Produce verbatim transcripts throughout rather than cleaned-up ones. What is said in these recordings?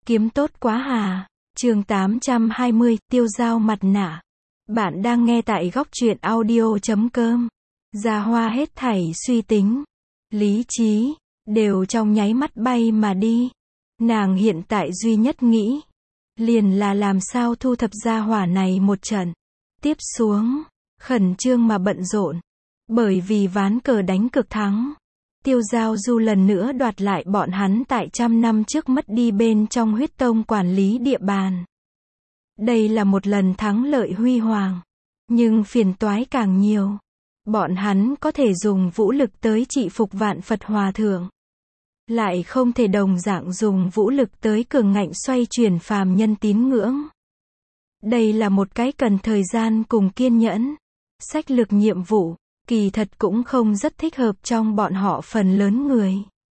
Kiếm tốt quá hà. Chương tám trăm hai mươi, tiêu dao mặt nạ. Bạn đang nghe tại góc truyện audio chấm com. Gia Hoa hết thảy suy tính, lý trí, đều trong nháy mắt bay mà đi. Nàng hiện tại duy nhất nghĩ, liền là làm sao thu thập gia hỏa này một trận. Tiếp xuống, khẩn trương mà bận rộn. Bởi vì ván cờ đánh cực thắng. Tiêu Giao Du lần nữa đoạt lại bọn hắn tại trăm năm trước mất đi bên trong huyết tông quản lý địa bàn. Đây là một lần thắng lợi huy hoàng. Nhưng phiền toái càng nhiều. Bọn hắn có thể dùng vũ lực tới trị phục vạn Phật hòa thượng. Lại không thể đồng dạng dùng vũ lực tới cường ngạnh xoay chuyển phàm nhân tín ngưỡng. Đây là một cái cần thời gian cùng kiên nhẫn. Sách lược nhiệm vụ, kỳ thật cũng không rất thích hợp trong bọn họ phần lớn người.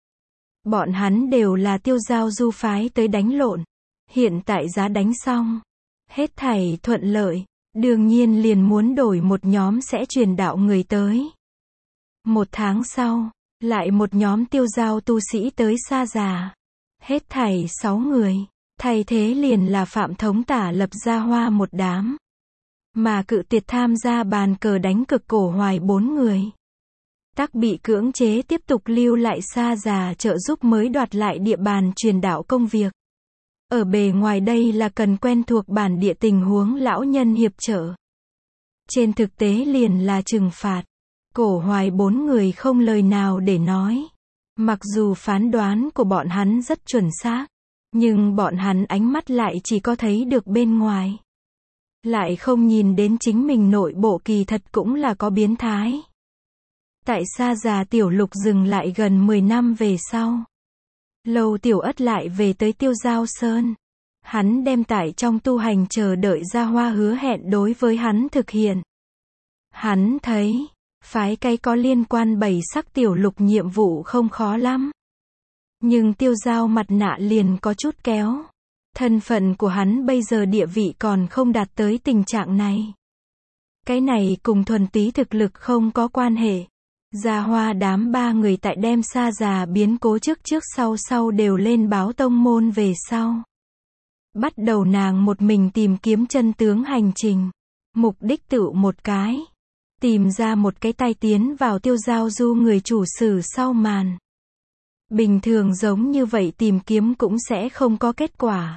Bọn hắn đều là Tiêu Giao Du phái tới đánh lộn. Hiện tại giá đánh xong. Hết thảy thuận lợi. Đương nhiên liền muốn đổi một nhóm sẽ truyền đạo người tới. Một tháng sau, lại một nhóm tiêu giao tu sĩ tới Sa Già. Hết thảy sáu người. Thay thế liền là Phạm Thống Tả lập Gia Hoa một đám. Mà cự tuyệt tham gia bàn cờ đánh cực cổ hoài bốn người. Tắc bị cưỡng chế tiếp tục lưu lại Sa Già trợ giúp mới đoạt lại địa bàn truyền đạo công việc. Ở bề ngoài đây là cần quen thuộc bản địa tình huống lão nhân hiệp trợ. Trên thực tế liền là trừng phạt. Cổ hoài bốn người không lời nào để nói. Mặc dù phán đoán của bọn hắn rất chuẩn xác. Nhưng bọn hắn ánh mắt lại chỉ có thấy được bên ngoài. Lại không nhìn đến chính mình nội bộ kỳ thật cũng là có biến thái. Tại Sa Già Tiểu Lục dừng lại gần mười năm về sau. Lâu Tiểu Ất lại về tới Tiêu Giao Sơn. Hắn đem tại trong tu hành chờ đợi Gia Hoa hứa hẹn đối với hắn thực hiện. Hắn thấy, phái cái có liên quan bảy sắc tiểu lục nhiệm vụ không khó lắm. Nhưng Tiêu Giao mặt nạ liền có chút kéo. Thân phận của hắn bây giờ địa vị còn không đạt tới tình trạng này. Cái này cùng thuần túy thực lực không có quan hệ. Gia Hoa đám ba người tại đem Sa Già biến cố trước trước sau sau đều lên báo tông môn về sau. Bắt đầu nàng một mình tìm kiếm chân tướng hành trình. Mục đích tự một cái. Tìm ra một cái tay tiến vào Tiêu Giao Du người chủ sử sau màn. Bình thường giống như vậy tìm kiếm cũng sẽ không có kết quả.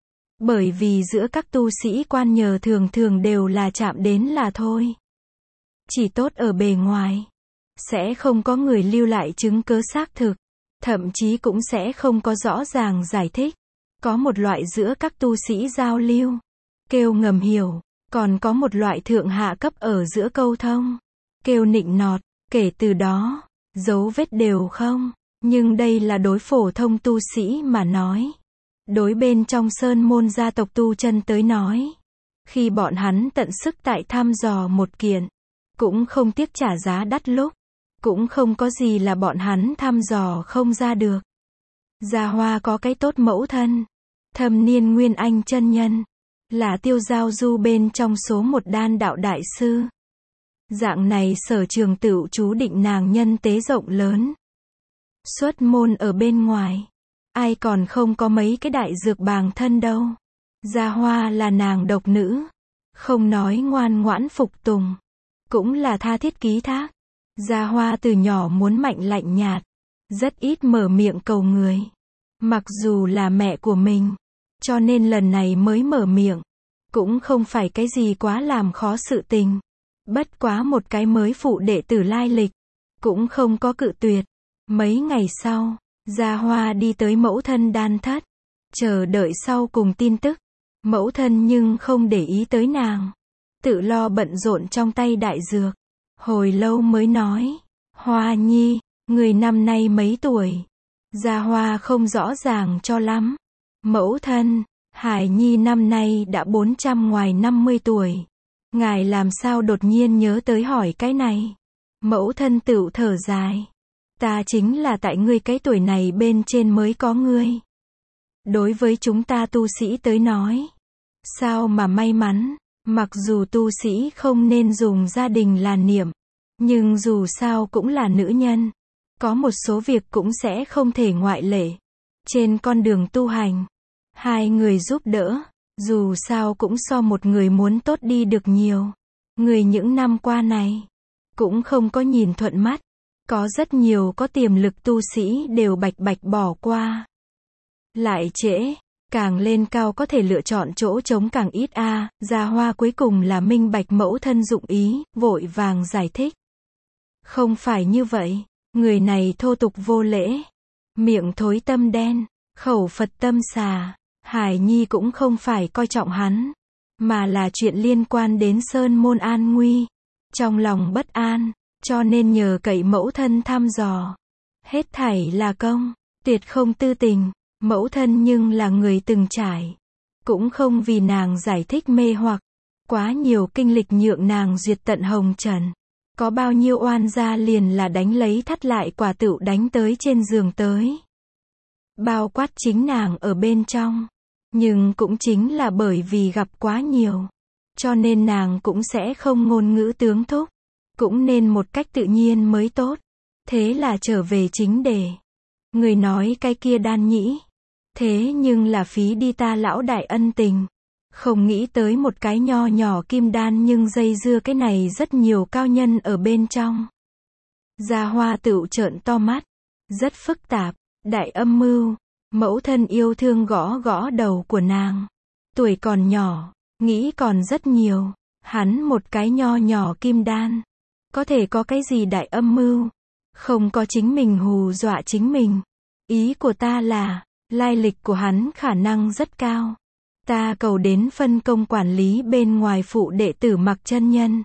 Bởi vì giữa các tu sĩ quan nhờ thường thường đều là chạm đến là thôi. Chỉ tốt ở bề ngoài. Sẽ không có người lưu lại chứng cứ xác thực. Thậm chí cũng sẽ không có rõ ràng giải thích. Có một loại giữa các tu sĩ giao lưu. Kêu ngầm hiểu. Còn có một loại thượng hạ cấp ở giữa câu thông. Kêu nịnh nọt. Kể từ đó, dấu vết đều không. Nhưng đây là đối phổ thông tu sĩ mà nói. Đối bên trong sơn môn gia tộc tu chân tới nói. Khi bọn hắn tận sức tại thăm dò một kiện. Cũng không tiếc trả giá đắt lúc. Cũng không có gì là bọn hắn thăm dò không ra được. Gia Hoa có cái tốt mẫu thân. Thâm niên Nguyên Anh chân nhân. Là Tiêu Giao Du bên trong số một đan đạo đại sư. Dạng này sở trường tựu chú định nàng nhân tế rộng lớn. Xuất môn ở bên ngoài. Ai còn không có mấy cái đại dược bàng thân đâu. Gia Hoa là nàng độc nữ. Không nói ngoan ngoãn phục tùng. Cũng là tha thiết ký thác. Gia Hoa từ nhỏ muốn mạnh lạnh nhạt. Rất ít mở miệng cầu người. Mặc dù là mẹ của mình. Cho nên lần này mới mở miệng. Cũng không phải cái gì quá làm khó sự tình. Bất quá một cái mới phụ đệ tử lai lịch. Cũng không có cự tuyệt. Mấy ngày sau, Gia Hoa đi tới mẫu thân đan thất. Chờ đợi sau cùng tin tức. Mẫu thân nhưng không để ý tới nàng. Tự lo bận rộn trong tay đại dược. Hồi lâu mới nói. Hoa nhi, người năm nay mấy tuổi? Gia Hoa không rõ ràng cho lắm. Mẫu thân, Hải nhi năm nay đã bốn trăm ngoài năm mươi tuổi. Ngài làm sao đột nhiên nhớ tới hỏi cái này? Mẫu thân tựu thở dài. Ta chính là tại ngươi cái tuổi này bên trên mới có ngươi. Đối với chúng ta tu sĩ tới nói. Sao mà may mắn, mặc dù tu sĩ không nên dùng gia đình là niệm. Nhưng dù sao cũng là nữ nhân. Có một số việc cũng sẽ không thể ngoại lệ. Trên con đường tu hành. Hai người giúp đỡ, dù sao cũng so một người muốn tốt đi được nhiều. Người những năm qua này, cũng không có nhìn thuận mắt. Có rất nhiều có tiềm lực tu sĩ đều bạch bạch bỏ qua. Lại trễ, càng lên cao có thể lựa chọn chỗ trống càng ít a. À. Gia Hoa cuối cùng là minh bạch mẫu thân dụng ý, vội vàng giải thích. Không phải như vậy, người này thô tục vô lễ, miệng thối tâm đen, khẩu Phật tâm xà. Hải Nhi cũng không phải coi trọng hắn, mà là chuyện liên quan đến sơn môn an nguy. Trong lòng bất an, cho nên nhờ cậy mẫu thân thăm dò. Hết thảy là công, tuyệt không tư tình. Mẫu thân nhưng là người từng trải, cũng không vì nàng giải thích mê hoặc. Quá nhiều kinh lịch nhượng nàng duyệt tận hồng trần. Có bao nhiêu oan gia liền là đánh lấy thắt lại quả tựu đánh tới trên giường tới. Bao quát chính nàng ở bên trong. Nhưng cũng chính là bởi vì gặp quá nhiều, cho nên nàng cũng sẽ không ngôn ngữ tướng thúc. Cũng nên một cách tự nhiên mới tốt. Thế là trở về chính đề. Người nói cái kia đan nhĩ. Thế nhưng là phí đi ta lão đại ân tình. Không nghĩ tới một cái nho nhỏ kim đan nhưng dây dưa cái này rất nhiều cao nhân ở bên trong. Gia Hoa tựu trợn to mắt. Rất phức tạp, đại âm mưu. Mẫu thân yêu thương gõ gõ đầu của nàng. Tuổi còn nhỏ, nghĩ còn rất nhiều. Hắn một cái nho nhỏ kim đan. Có thể có cái gì đại âm mưu? Không có chính mình hù dọa chính mình. Ý của ta là, lai lịch của hắn khả năng rất cao. Ta cầu đến phân công quản lý bên ngoài phụ đệ tử Mặc chân nhân.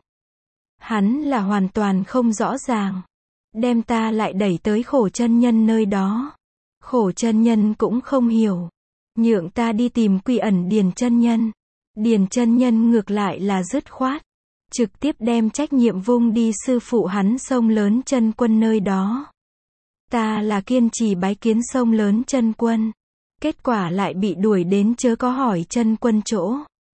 Hắn là hoàn toàn không rõ ràng. Đem ta lại đẩy tới Khổ chân nhân nơi đó. Khổ chân nhân cũng không hiểu. Nhượng ta đi tìm Quy ẩn Điền chân nhân. Điền chân nhân ngược lại là dứt khoát. Trực tiếp đem trách nhiệm vung đi sư phụ hắn Sông Lớn Chân Quân nơi đó. Ta là kiên trì bái kiến Sông Lớn Chân Quân. Kết quả lại bị đuổi đến Chớ Có Hỏi Chân Quân chỗ.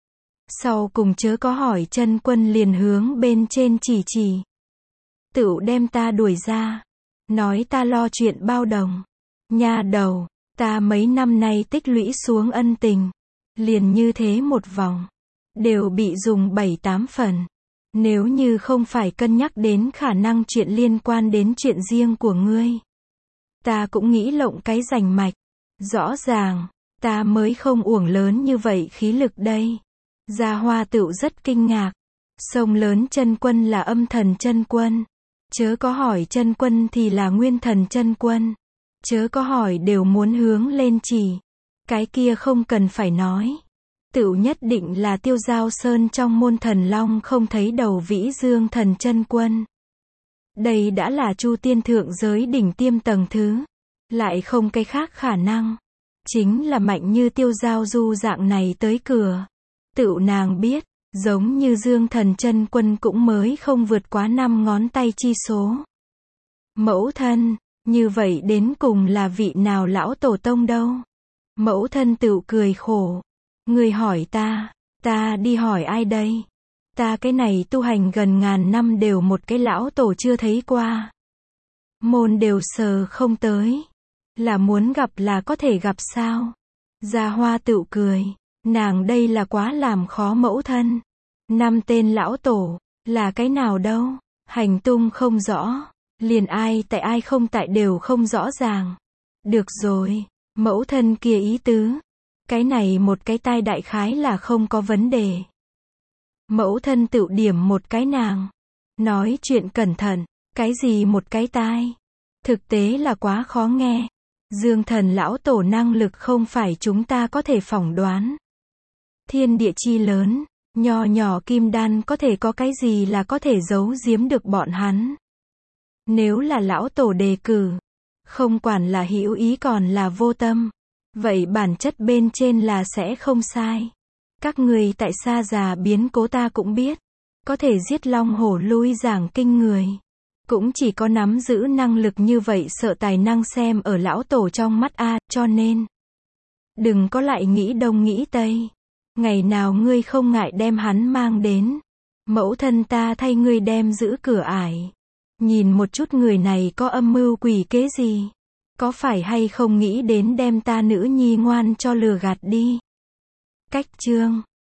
Sau cùng Chớ Có Hỏi Chân Quân liền hướng bên trên chỉ chỉ. Tựu đem ta đuổi ra. Nói ta lo chuyện bao đồng. Nha đầu, ta mấy năm nay tích lũy xuống ân tình. Liền như thế một vòng. Đều bị dùng bảy tám phần. Nếu như không phải cân nhắc đến khả năng chuyện liên quan đến chuyện riêng của ngươi. Ta cũng nghĩ lộng cái rành mạch. Rõ ràng, ta mới không uổng lớn như vậy khí lực đây. Gia Hoa tựu rất kinh ngạc. Sông Lớn Chân Quân là âm thần chân quân. Chớ Có Hỏi Chân Quân thì là nguyên thần chân quân. Chớ Có Hỏi đều muốn hướng lên chỉ. Cái kia không cần phải nói. Tựu nhất định là Tiêu Giao Sơn trong môn thần long không thấy đầu Vĩ Dương thần chân quân. Đây đã là Chu Tiên thượng giới đỉnh tiêm tầng thứ. Lại không cái khác khả năng. Chính là mạnh như Tiêu Giao Du dạng này tới cửa. Tựu nàng biết, giống như Dương thần chân quân cũng mới không vượt quá năm ngón tay chi số. Mẫu thân, như vậy đến cùng là vị nào lão tổ tông đâu? Mẫu thân tựu cười khổ. Người hỏi ta, ta đi hỏi ai đây? Ta cái này tu hành gần ngàn năm đều một cái lão tổ chưa thấy qua. Môn đều sờ không tới. Là muốn gặp là có thể gặp sao? Gia Hoa tựu cười. Nàng đây là quá làm khó mẫu thân. Năm tên lão tổ, là cái nào đâu? Hành tung không rõ. Liền ai tại ai không tại đều không rõ ràng. Được rồi, mẫu thân kia ý tứ. Cái này một cái tai đại khái là không có vấn đề. Mẫu thân tự điểm một cái nàng. Nói chuyện cẩn thận, cái gì một cái tai. Thực tế là quá khó nghe. Dương thần lão tổ năng lực không phải chúng ta có thể phỏng đoán. Thiên địa chi lớn, nho nhỏ kim đan có thể có cái gì là có thể giấu giếm được bọn hắn. Nếu là lão tổ đề cử, không quản là hữu ý còn là vô tâm, vậy bản chất bên trên là sẽ không sai. Các người tại xa già biến cố ta cũng biết, có thể giết long hổ lui giảng kinh người. Cũng chỉ có nắm giữ năng lực như vậy sợ tài năng xem ở lão tổ trong mắt a, cho nên đừng có lại nghĩ đông nghĩ tây. Ngày nào ngươi không ngại đem hắn mang đến, mẫu thân ta thay ngươi đem giữ cửa ải. Nhìn một chút người này có âm mưu quỷ kế gì. Có phải hay không nghĩ đến đem ta nữ nhi ngoan cho lừa gạt đi. Cách chương